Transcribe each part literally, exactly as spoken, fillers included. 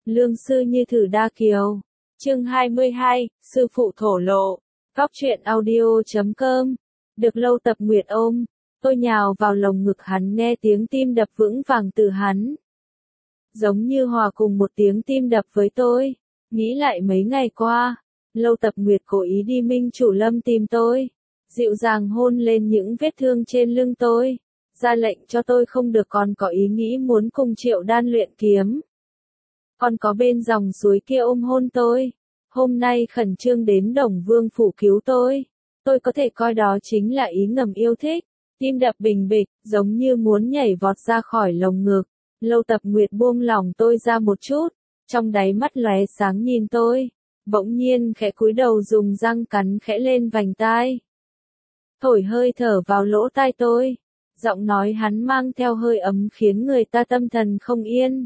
Lương sư như thử đa kiều. Chương hai mươi hai, sư phụ thổ lộ. Góc truyện audio chấm com. Được Lâu Tập Nguyệt ôm, tôi nhào vào lồng ngực hắn nghe tiếng tim đập vững vàng từ hắn. Giống như hòa cùng một tiếng tim đập với tôi. Nghĩ lại mấy ngày qua, Lâu Tập Nguyệt cố ý đi Minh Chủ Lâm tìm tôi. Dịu dàng hôn lên những vết thương trên lưng tôi. Ra lệnh cho tôi không được còn có ý nghĩ muốn cùng Triệu Đan luyện kiếm. Còn có bên dòng suối kia ôm hôn tôi. Hôm nay khẩn trương đến Đồng Vương phủ cứu tôi. Tôi có thể coi đó chính là ý ngầm yêu thích. Tim đập bình bịch, giống như muốn nhảy vọt ra khỏi lồng ngực. Lâu Tập Nguyệt buông lỏng tôi ra một chút. Trong đáy mắt lóe sáng nhìn tôi. Bỗng nhiên khẽ cúi đầu dùng răng cắn khẽ lên vành tai. Thổi hơi thở vào lỗ tai tôi. Giọng nói hắn mang theo hơi ấm khiến người ta tâm thần không yên.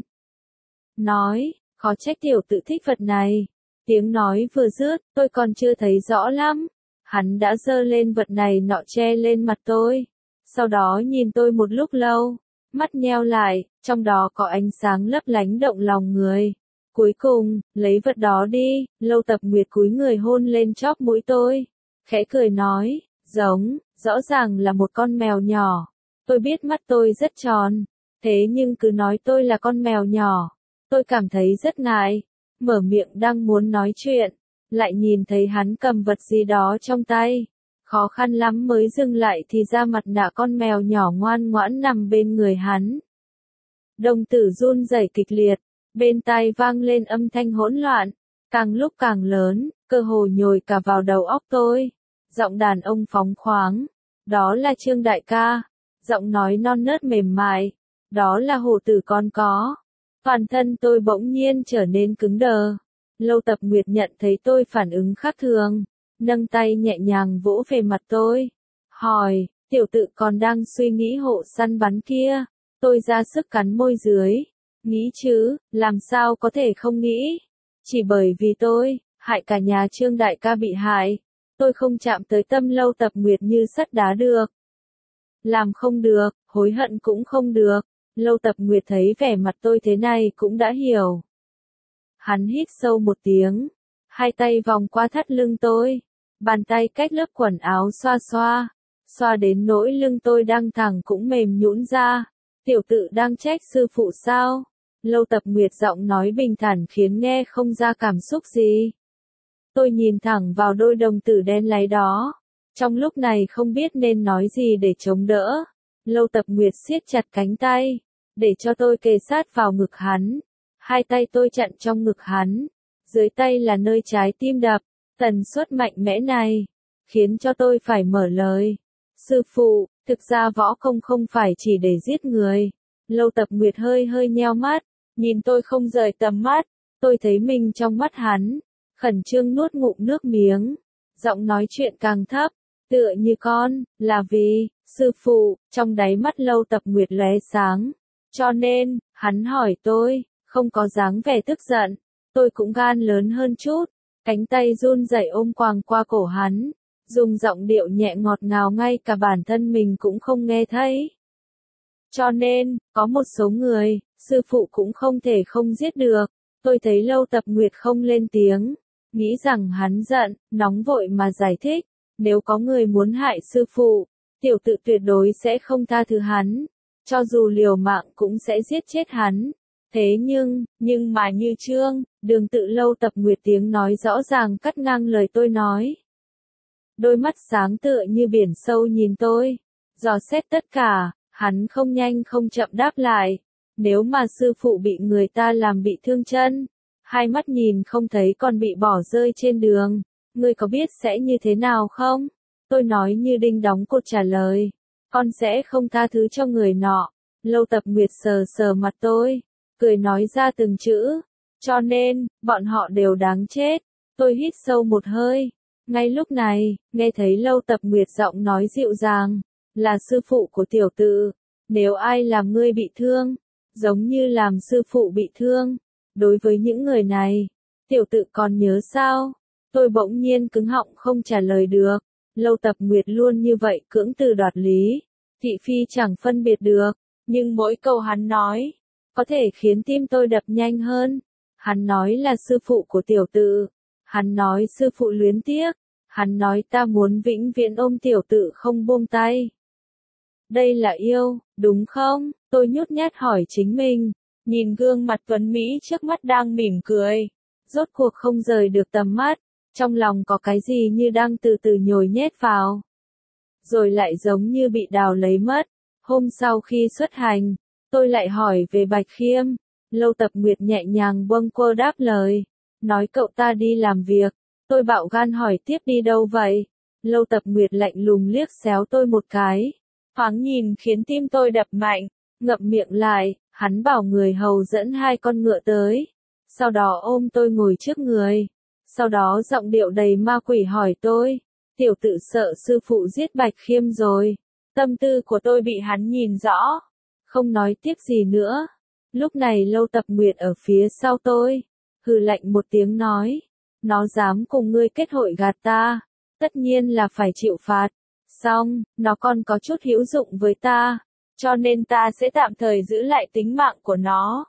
Nói, khó trách tiểu tự thích vật này. Tiếng nói vừa dứt, tôi còn chưa thấy rõ lắm. Hắn đã giơ lên vật này nọ che lên mặt tôi. Sau đó nhìn tôi một lúc lâu, mắt nheo lại, trong đó có ánh sáng lấp lánh động lòng người. Cuối cùng, lấy vật đó đi. Lâu Tập Nguyệt cúi người hôn lên chóp mũi tôi. Khẽ cười nói, giống, rõ ràng là một con mèo nhỏ. Tôi biết mắt tôi rất tròn, thế nhưng cứ nói tôi là con mèo nhỏ. Tôi cảm thấy rất ngại, mở miệng đang muốn nói chuyện, lại nhìn thấy hắn cầm vật gì đó trong tay. Khó khăn lắm mới dừng lại thì ra mặt nạ con mèo nhỏ ngoan ngoãn nằm bên người hắn. Đồng tử run rẩy kịch liệt, bên tai vang lên âm thanh hỗn loạn, càng lúc càng lớn, cơ hồ nhồi cả vào đầu óc tôi. Giọng đàn ông phóng khoáng, đó là Trương đại ca. Giọng nói non nớt mềm mại, đó là Hổ tử con có. Toàn thân tôi bỗng nhiên trở nên cứng đờ. Lâu Tập Nguyệt nhận thấy tôi phản ứng khác thường, nâng tay nhẹ nhàng vỗ về mặt tôi. Hỏi, tiểu tự còn đang suy nghĩ hộ săn bắn kia. Tôi ra sức cắn môi dưới. Nghĩ chứ, làm sao có thể không nghĩ. Chỉ bởi vì tôi, hại cả nhà Trương đại ca bị hại. Tôi không chạm tới tâm Lâu Tập Nguyệt như sắt đá được. Làm không được, hối hận cũng không được. Lâu Tập Nguyệt thấy vẻ mặt tôi thế này cũng đã hiểu. Hắn hít sâu một tiếng, hai tay vòng qua thắt lưng tôi, bàn tay cách lớp quần áo xoa xoa, xoa đến nỗi lưng tôi đang thẳng cũng mềm nhũn ra. Tiểu tự đang trách sư phụ sao? Lâu Tập Nguyệt giọng nói bình thản khiến nghe không ra cảm xúc gì. Tôi nhìn thẳng vào đôi đồng tử đen láy đó. Trong lúc này không biết nên nói gì để chống đỡ. Lâu Tập Nguyệt siết chặt cánh tay, để cho tôi kề sát vào ngực hắn. Hai tay tôi chặn trong ngực hắn. Dưới tay là nơi trái tim đập. Tần suất mạnh mẽ này, khiến cho tôi phải mở lời. Sư phụ, thực ra võ công không phải chỉ để giết người. Lâu Tập Nguyệt hơi hơi nheo mắt, nhìn tôi không rời tầm mắt. Tôi thấy mình trong mắt hắn, khẩn trương nuốt ngụm nước miếng. Giọng nói chuyện càng thấp. Tựa như con, là vì, sư phụ, trong đáy mắt Lâu Tập Nguyệt lóe sáng. Cho nên, hắn hỏi tôi, không có dáng vẻ tức giận. Tôi cũng gan lớn hơn chút, cánh tay run rẩy ôm quàng qua cổ hắn, dùng giọng điệu nhẹ ngọt ngào ngay cả bản thân mình cũng không nghe thấy. Cho nên, có một số người, sư phụ cũng không thể không giết được. Tôi thấy Lâu Tập Nguyệt không lên tiếng, nghĩ rằng hắn giận, nóng vội mà giải thích. Nếu có người muốn hại sư phụ, tiểu tự tuyệt đối sẽ không tha thứ hắn. Cho dù liều mạng cũng sẽ giết chết hắn. Thế nhưng, nhưng mà như Trương, Đường tự Lâu Tập Nguyệt tiếng nói rõ ràng cắt ngang lời tôi nói. Đôi mắt sáng tựa như biển sâu nhìn tôi. Dò xét tất cả, hắn không nhanh không chậm đáp lại. Nếu mà sư phụ bị người ta làm bị thương chân, hai mắt nhìn không thấy còn bị bỏ rơi trên đường. Ngươi có biết sẽ như thế nào không? Tôi nói như đinh đóng cột trả lời. Con sẽ không tha thứ cho người nọ. Lâu Tập Nguyệt sờ sờ mặt tôi, cười nói ra từng chữ. Cho nên, bọn họ đều đáng chết. Tôi hít sâu một hơi. Ngay lúc này, nghe thấy Lâu Tập Nguyệt giọng nói dịu dàng. Là sư phụ của tiểu tự. Nếu ai làm ngươi bị thương, giống như làm sư phụ bị thương. Đối với những người này, tiểu tự còn nhớ sao? Tôi bỗng nhiên cứng họng không trả lời được. Lâu Tập Nguyệt luôn như vậy cưỡng từ đoạt lý. Thị phi chẳng phân biệt được. Nhưng mỗi câu hắn nói, có thể khiến tim tôi đập nhanh hơn. Hắn nói là sư phụ của tiểu tự. Hắn nói sư phụ luyến tiếc. Hắn nói ta muốn vĩnh viễn ôm tiểu tự không buông tay. Đây là yêu, đúng không? Tôi nhút nhát hỏi chính mình. Nhìn gương mặt tuấn Mỹ trước mắt đang mỉm cười. Rốt cuộc không rời được tầm mắt. Trong lòng có cái gì như đang từ từ nhồi nhét vào. Rồi lại giống như bị đào lấy mất. Hôm sau khi xuất hành, tôi lại hỏi về Bạch Khiêm. Lâu Tập Nguyệt nhẹ nhàng buông cô đáp lời. Nói cậu ta đi làm việc. Tôi bạo gan hỏi tiếp đi đâu vậy? Lâu Tập Nguyệt lạnh lùng liếc xéo tôi một cái. Thoáng nhìn khiến tim tôi đập mạnh. Ngậm miệng lại, hắn bảo người hầu dẫn hai con ngựa tới. Sau đó ôm tôi ngồi trước người. Sau đó giọng điệu đầy ma quỷ hỏi tôi. Tiểu tự sợ sư phụ giết Bạch Khiêm rồi. Tâm tư của tôi bị hắn nhìn rõ. Không nói tiếp gì nữa. Lúc này Lâu Tập Nguyệt ở phía sau tôi. Hừ lạnh một tiếng nói. Nó dám cùng ngươi kết hội gạt ta. Tất nhiên là phải chịu phạt. Xong, nó còn có chút hữu dụng với ta. Cho nên ta sẽ tạm thời giữ lại tính mạng của nó.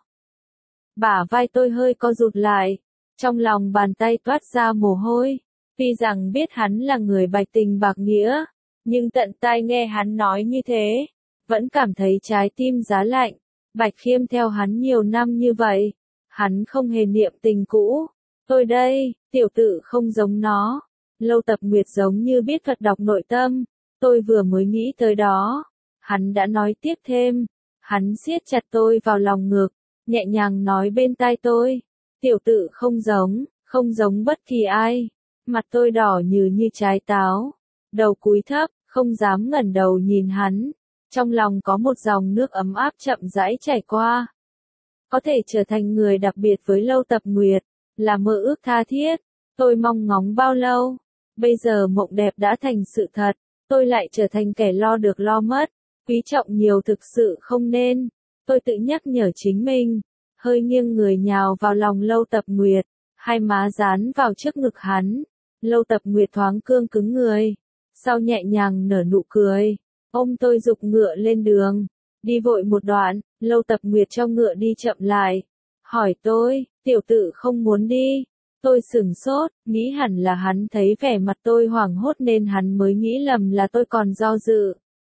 Bả vai tôi hơi co rụt lại. Trong lòng bàn tay toát ra mồ hôi. Tuy rằng biết hắn là người bạch tình bạc nghĩa. Nhưng tận tai nghe hắn nói như thế. Vẫn cảm thấy trái tim giá lạnh. Bạch Khiêm theo hắn nhiều năm như vậy. Hắn không hề niệm tình cũ. Tôi đây, tiểu tự không giống nó. Lâu Tập Nguyệt giống như biết thuật đọc nội tâm. Tôi vừa mới nghĩ tới đó. Hắn đã nói tiếp thêm. Hắn siết chặt tôi vào lòng ngực. Nhẹ nhàng nói bên tai tôi. Tiểu tự không giống, không giống bất kỳ ai. Mặt tôi đỏ như như trái táo. Đầu cúi thấp, không dám ngẩng đầu nhìn hắn. Trong lòng có một dòng nước ấm áp chậm rãi chảy qua. Có thể trở thành người đặc biệt với Lâu Tập Nguyệt. Là mơ ước tha thiết. Tôi mong ngóng bao lâu. Bây giờ mộng đẹp đã thành sự thật. Tôi lại trở thành kẻ lo được lo mất. Quý trọng nhiều thực sự không nên. Tôi tự nhắc nhở chính mình. Hơi nghiêng người nhào vào lòng Lâu Tập Nguyệt. Hai má dán vào trước ngực hắn. Lâu Tập Nguyệt thoáng cương cứng người. Sau nhẹ nhàng nở nụ cười. Ôm tôi giục ngựa lên đường. Đi vội một đoạn, Lâu Tập Nguyệt cho ngựa đi chậm lại. Hỏi tôi, tiểu tự không muốn đi. Tôi sửng sốt, nghĩ hẳn là hắn thấy vẻ mặt tôi hoảng hốt nên hắn mới nghĩ lầm là tôi còn do dự.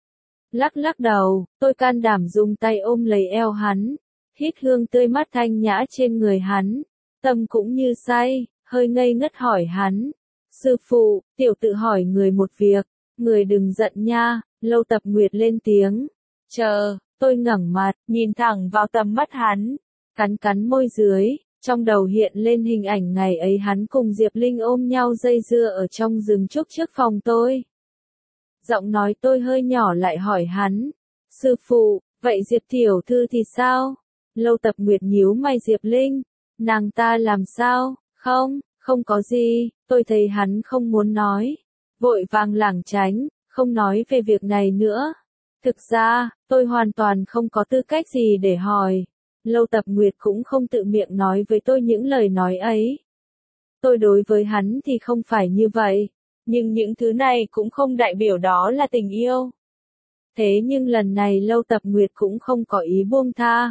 Lắc lắc đầu, tôi can đảm dùng tay ôm lấy eo hắn. Hít hương tươi mát thanh nhã trên người hắn. Tâm cũng như say, hơi ngây ngất hỏi hắn. Sư phụ, tiểu tự hỏi người một việc. Người đừng giận nha. Lâu Tập Nguyệt lên tiếng. Chờ, tôi ngẩng mặt, nhìn thẳng vào tầm mắt hắn. Cắn cắn môi dưới, trong đầu hiện lên hình ảnh ngày ấy hắn cùng Diệp Linh ôm nhau dây dưa ở trong rừng trúc trước phòng tôi. Giọng nói tôi hơi nhỏ lại hỏi hắn. Sư phụ, vậy Diệp tiểu thư thì sao? Lâu Tập Nguyệt nhíu mày. Diệp Linh, nàng ta làm sao? Không, không có gì, tôi thấy hắn không muốn nói. Vội vàng lảng tránh, không nói về việc này nữa. Thực ra, tôi hoàn toàn không có tư cách gì để hỏi. Lâu Tập Nguyệt cũng không tự miệng nói với tôi những lời nói ấy. Tôi đối với hắn thì không phải như vậy. Nhưng những thứ này cũng không đại biểu đó là tình yêu. Thế nhưng lần này Lâu Tập Nguyệt cũng không có ý buông tha.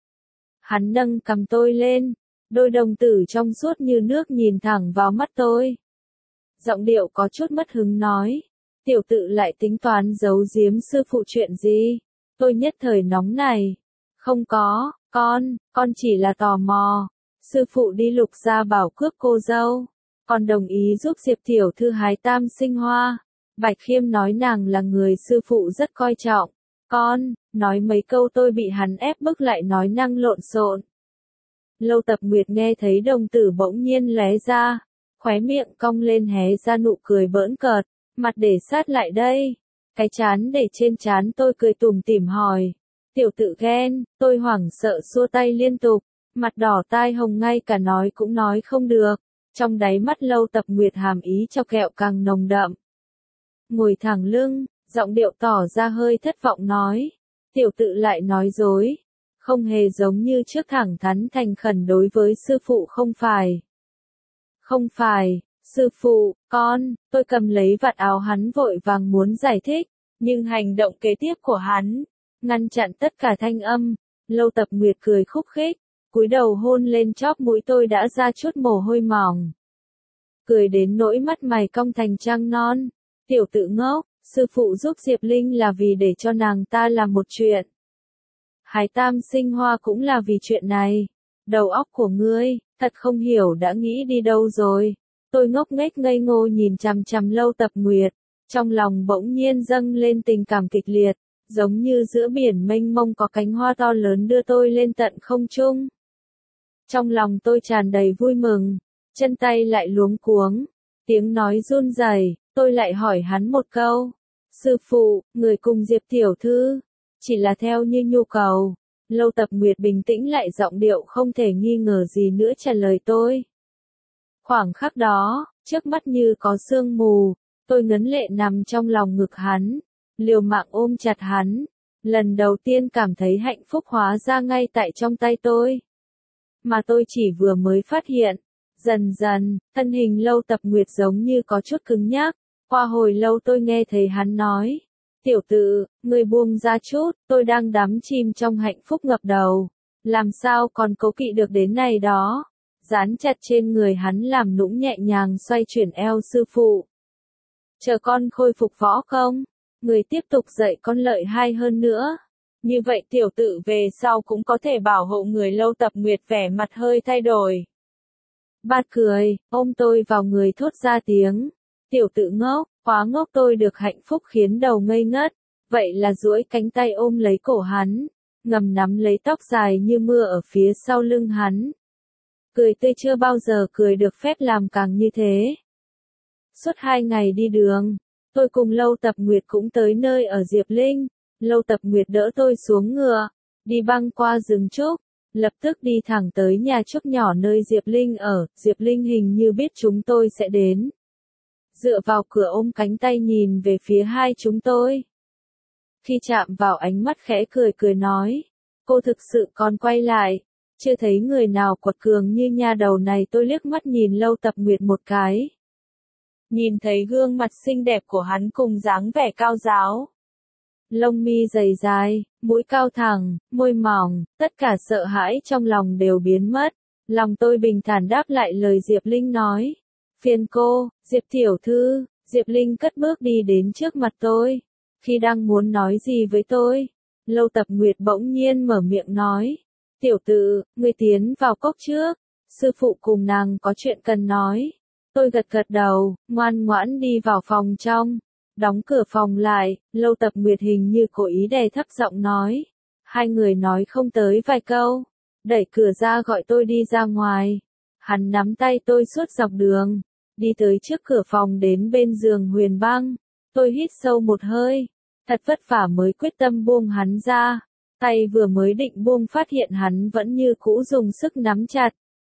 Hắn nâng cầm tôi lên. Đôi đồng tử trong suốt như nước nhìn thẳng vào mắt tôi. Giọng điệu có chút mất hứng nói. Tiểu tự lại tính toán giấu giếm sư phụ chuyện gì? Tôi nhất thời nóng này. Không có, con, con chỉ là tò mò. Sư phụ đi Lục gia bảo cướp cô dâu. Con đồng ý giúp Diệp tiểu thư hái tam sinh hoa. Bạch Khiêm nói nàng là người sư phụ rất coi trọng. Con, nói mấy câu tôi bị hắn ép bức lại nói năng lộn xộn. Lâu Tập Nguyệt nghe thấy đồng tử bỗng nhiên lóe ra. Khóe miệng cong lên hé ra nụ cười bỡn cợt. Mặt để sát lại đây. Cái chán để trên chán tôi cười tủm tỉm hỏi. Tiểu tự ghen, tôi hoảng sợ xua tay liên tục. Mặt đỏ tai hồng ngay cả nói cũng nói không được. Trong đáy mắt Lâu Tập Nguyệt hàm ý cho kẹo càng nồng đậm. Ngồi thẳng lưng, giọng điệu tỏ ra hơi thất vọng nói. Tiểu tự lại nói dối. Không hề giống như trước thẳng thắn thành khẩn đối với sư phụ không phải. Không phải, sư phụ, con, tôi cầm lấy vạt áo hắn vội vàng muốn giải thích. Nhưng hành động kế tiếp của hắn, ngăn chặn tất cả thanh âm. Lâu Tập Nguyệt cười khúc khích. cúi đầu hôn lên chóp mũi tôi đã ra chút mồ hôi mỏng. Cười đến nỗi mắt mày cong thành trăng non. Tiểu tự ngốc, sư phụ giúp Diệp Linh là vì để cho nàng ta làm một chuyện. Hải Tam sinh hoa cũng là vì chuyện này. Đầu óc của ngươi, thật không hiểu đã nghĩ đi đâu rồi. Tôi ngốc nghếch ngây ngô nhìn chằm chằm Lâu Tập Nguyệt. Trong lòng bỗng nhiên dâng lên tình cảm kịch liệt, giống như giữa biển mênh mông có cánh hoa to lớn đưa tôi lên tận không trung. Trong lòng tôi tràn đầy vui mừng, chân tay lại luống cuống, tiếng nói run rẩy, tôi lại hỏi hắn một câu. Sư phụ, người cùng Diệp tiểu thư, chỉ là theo như nhu cầu. Lâu Tập Nguyệt bình tĩnh lại giọng điệu không thể nghi ngờ gì nữa trả lời tôi. Khoảng khắc đó, trước mắt như có sương mù, tôi ngấn lệ nằm trong lòng ngực hắn, liều mạng ôm chặt hắn, lần đầu tiên cảm thấy hạnh phúc hóa ra ngay tại trong tay tôi. Mà tôi chỉ vừa mới phát hiện, dần dần, thân hình Lâu Tập Nguyệt giống như có chút cứng nhắc, qua hồi lâu tôi nghe thấy hắn nói. Tiểu tử, người buông ra chút, tôi đang đắm chìm trong hạnh phúc ngập đầu, làm sao còn cố kỵ được đến này đó. Dán chặt trên người hắn làm nũng nhẹ nhàng xoay chuyển eo sư phụ. Chờ con khôi phục võ công, người tiếp tục dạy con lợi hai hơn nữa. Như vậy tiểu tử về sau cũng có thể bảo hộ người. Lâu Tập Nguyệt vẻ mặt hơi thay đổi. Bạt cười, ôm tôi vào người thốt ra tiếng. Tiểu tử ngốc, quá ngốc. Tôi được hạnh phúc khiến đầu ngây ngất. Vậy là duỗi cánh tay ôm lấy cổ hắn, ngầm nắm lấy tóc dài như mưa ở phía sau lưng hắn. Cười tươi chưa bao giờ cười được phép làm càng như thế. Suốt hai ngày đi đường, tôi cùng Lâu Tập Nguyệt cũng tới nơi ở Diệp Linh. Lâu Tập Nguyệt đỡ tôi xuống ngựa, đi băng qua rừng trúc, lập tức đi thẳng tới nhà trúc nhỏ nơi Diệp Linh ở. Diệp Linh hình như biết chúng tôi sẽ đến. Dựa vào cửa ôm cánh tay nhìn về phía hai chúng tôi. Khi chạm vào ánh mắt khẽ cười cười nói, cô thực sự còn quay lại, chưa thấy người nào quật cường như nha đầu này. Tôi liếc mắt nhìn Lâu Tập Nguyệt một cái. Nhìn thấy gương mặt xinh đẹp của hắn cùng dáng vẻ cao giáo. Lông mi dày dài, mũi cao thẳng, môi mỏng, tất cả sợ hãi trong lòng đều biến mất. Lòng tôi bình thản đáp lại lời Diệp Linh nói. Phiền cô, Diệp tiểu thư. Diệp Linh cất bước đi đến trước mặt tôi. Khi đang muốn nói gì với tôi, Lâu Tập Nguyệt bỗng nhiên mở miệng nói. Tiểu tử, ngươi tiến vào cốc trước. Sư phụ cùng nàng có chuyện cần nói. Tôi gật gật đầu, ngoan ngoãn đi vào phòng trong. Đóng cửa phòng lại, Lâu Tập Nguyệt hình như cố ý đè thấp giọng nói. Hai người nói không tới vài câu. Đẩy cửa ra gọi tôi đi ra ngoài. Hắn nắm tay tôi suốt dọc đường. Đi tới trước cửa phòng đến bên giường Huyền Băng. Tôi hít sâu một hơi. Thật vất vả mới quyết tâm buông hắn ra. Tay vừa mới định buông phát hiện hắn vẫn như cũ dùng sức nắm chặt.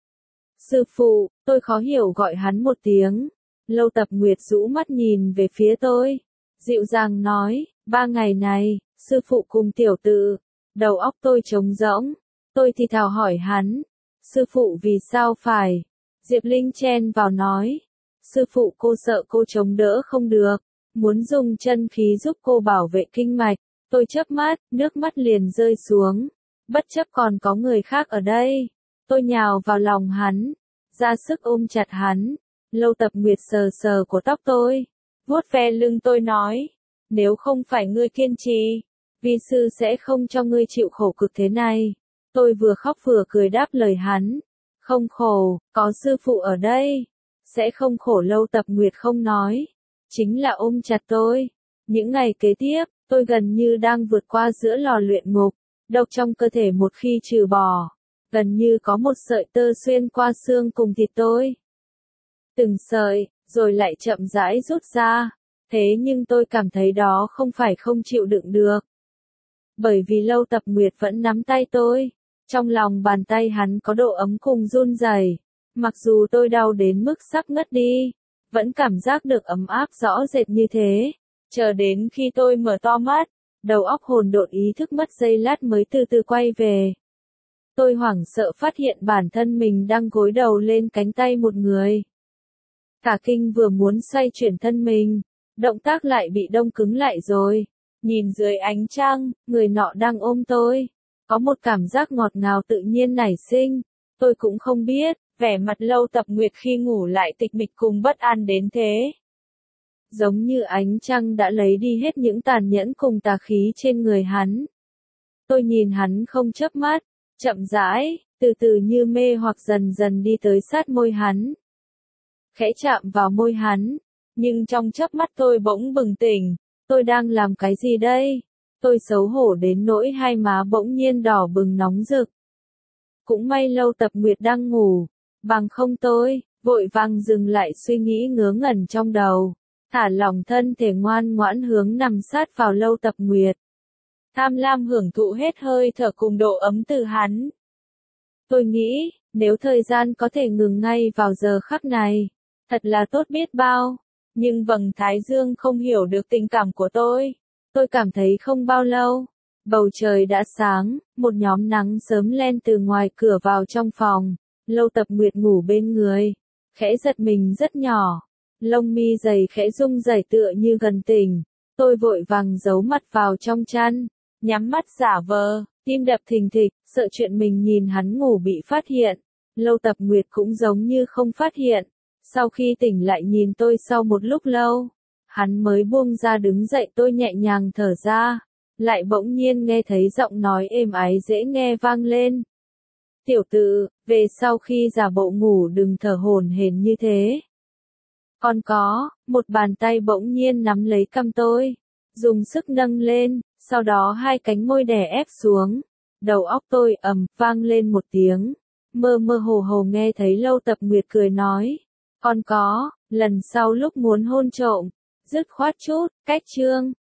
Sư phụ, tôi khó hiểu gọi hắn một tiếng. Lâu Tập Nguyệt rũ mắt nhìn về phía tôi. Dịu dàng nói, ba ngày này, sư phụ cùng tiểu tử. Đầu óc tôi trống rỗng. Tôi thì thào hỏi hắn. Sư phụ vì sao phải? Diệp Linh chen vào nói. Sư phụ cô sợ cô chống đỡ không được. Muốn dùng chân khí giúp cô bảo vệ kinh mạch. Tôi chớp mắt, nước mắt liền rơi xuống. Bất chấp còn có người khác ở đây. Tôi nhào vào lòng hắn. Ra sức ôm chặt hắn. Lâu Tập Nguyệt sờ sờ của tóc tôi. Vuốt ve lưng tôi nói. Nếu không phải ngươi kiên trì, vi sư sẽ không cho ngươi chịu khổ cực thế này. Tôi vừa khóc vừa cười đáp lời hắn. Không khổ, có sư phụ ở đây. Sẽ không khổ. Lâu Tập Nguyệt không nói. Chính là ôm chặt tôi. Những ngày kế tiếp, tôi gần như đang vượt qua giữa lò luyện ngục. Độc trong cơ thể một khi trừ bỏ, gần như có một sợi tơ xuyên qua xương cùng thịt tôi. Từng sợi, rồi lại chậm rãi rút ra. Thế nhưng tôi cảm thấy đó không phải không chịu đựng được. Bởi vì Lâu Tập Nguyệt vẫn nắm tay tôi. Trong lòng bàn tay hắn có độ ấm cùng run rẩy. Mặc dù tôi đau đến mức sắp ngất đi, vẫn cảm giác được ấm áp rõ rệt như thế. Chờ đến khi tôi mở to mắt, đầu óc hỗn độn ý thức mất giây lát mới từ từ quay về. Tôi hoảng sợ phát hiện bản thân mình đang gối đầu lên cánh tay một người. Cả kinh vừa muốn xoay chuyển thân mình, động tác lại bị đông cứng lại rồi. Nhìn dưới ánh trăng, người nọ đang ôm tôi. Có một cảm giác ngọt ngào tự nhiên nảy sinh, tôi cũng không biết, vẻ mặt Lâu Tập Nguyệt khi ngủ lại tịch mịch cùng bất an đến thế. Giống như ánh trăng đã lấy đi hết những tàn nhẫn cùng tà khí trên người hắn. Tôi nhìn hắn không chớp mắt, chậm rãi, từ từ như mê hoặc dần dần đi tới sát môi hắn. Khẽ chạm vào môi hắn, nhưng trong chớp mắt tôi bỗng bừng tỉnh, tôi đang làm cái gì đây? Tôi xấu hổ đến nỗi hai má bỗng nhiên đỏ bừng nóng rực. Cũng may Lâu Tập Nguyệt đang ngủ, bằng không tôi, vội vàng dừng lại suy nghĩ ngớ ngẩn trong đầu, thả lỏng thân thể ngoan ngoãn hướng nằm sát vào Lâu Tập Nguyệt. Tham lam hưởng thụ hết hơi thở cùng độ ấm từ hắn. Tôi nghĩ, nếu thời gian có thể ngừng ngay vào giờ khắc này, thật là tốt biết bao, nhưng vầng thái dương không hiểu được tình cảm của tôi. Tôi cảm thấy không bao lâu, bầu trời đã sáng, một nhóm nắng sớm len từ ngoài cửa vào trong phòng, Lâu Tập Nguyệt ngủ bên người, khẽ giật mình rất nhỏ, lông mi dày khẽ rung rẩy tựa như gần tỉnh, tôi vội vàng giấu mặt vào trong chăn, nhắm mắt giả vờ, tim đập thình thịch, sợ chuyện mình nhìn hắn ngủ bị phát hiện, Lâu Tập Nguyệt cũng giống như không phát hiện, sau khi tỉnh lại nhìn tôi sau một lúc lâu. Hắn mới buông ra đứng dậy tôi nhẹ nhàng thở ra, lại bỗng nhiên nghe thấy giọng nói êm ái dễ nghe vang lên. Tiểu tử, về sau khi giả bộ ngủ đừng thở hổn hển như thế. Còn có, một bàn tay bỗng nhiên nắm lấy cằm tôi, dùng sức nâng lên, sau đó hai cánh môi đè ép xuống, đầu óc tôi ầm vang lên một tiếng, mơ mơ hồ hồ nghe thấy Lâu Tập Nguyệt cười nói. Còn có, lần sau lúc muốn hôn trộm, dứt khoát chút, cách chương.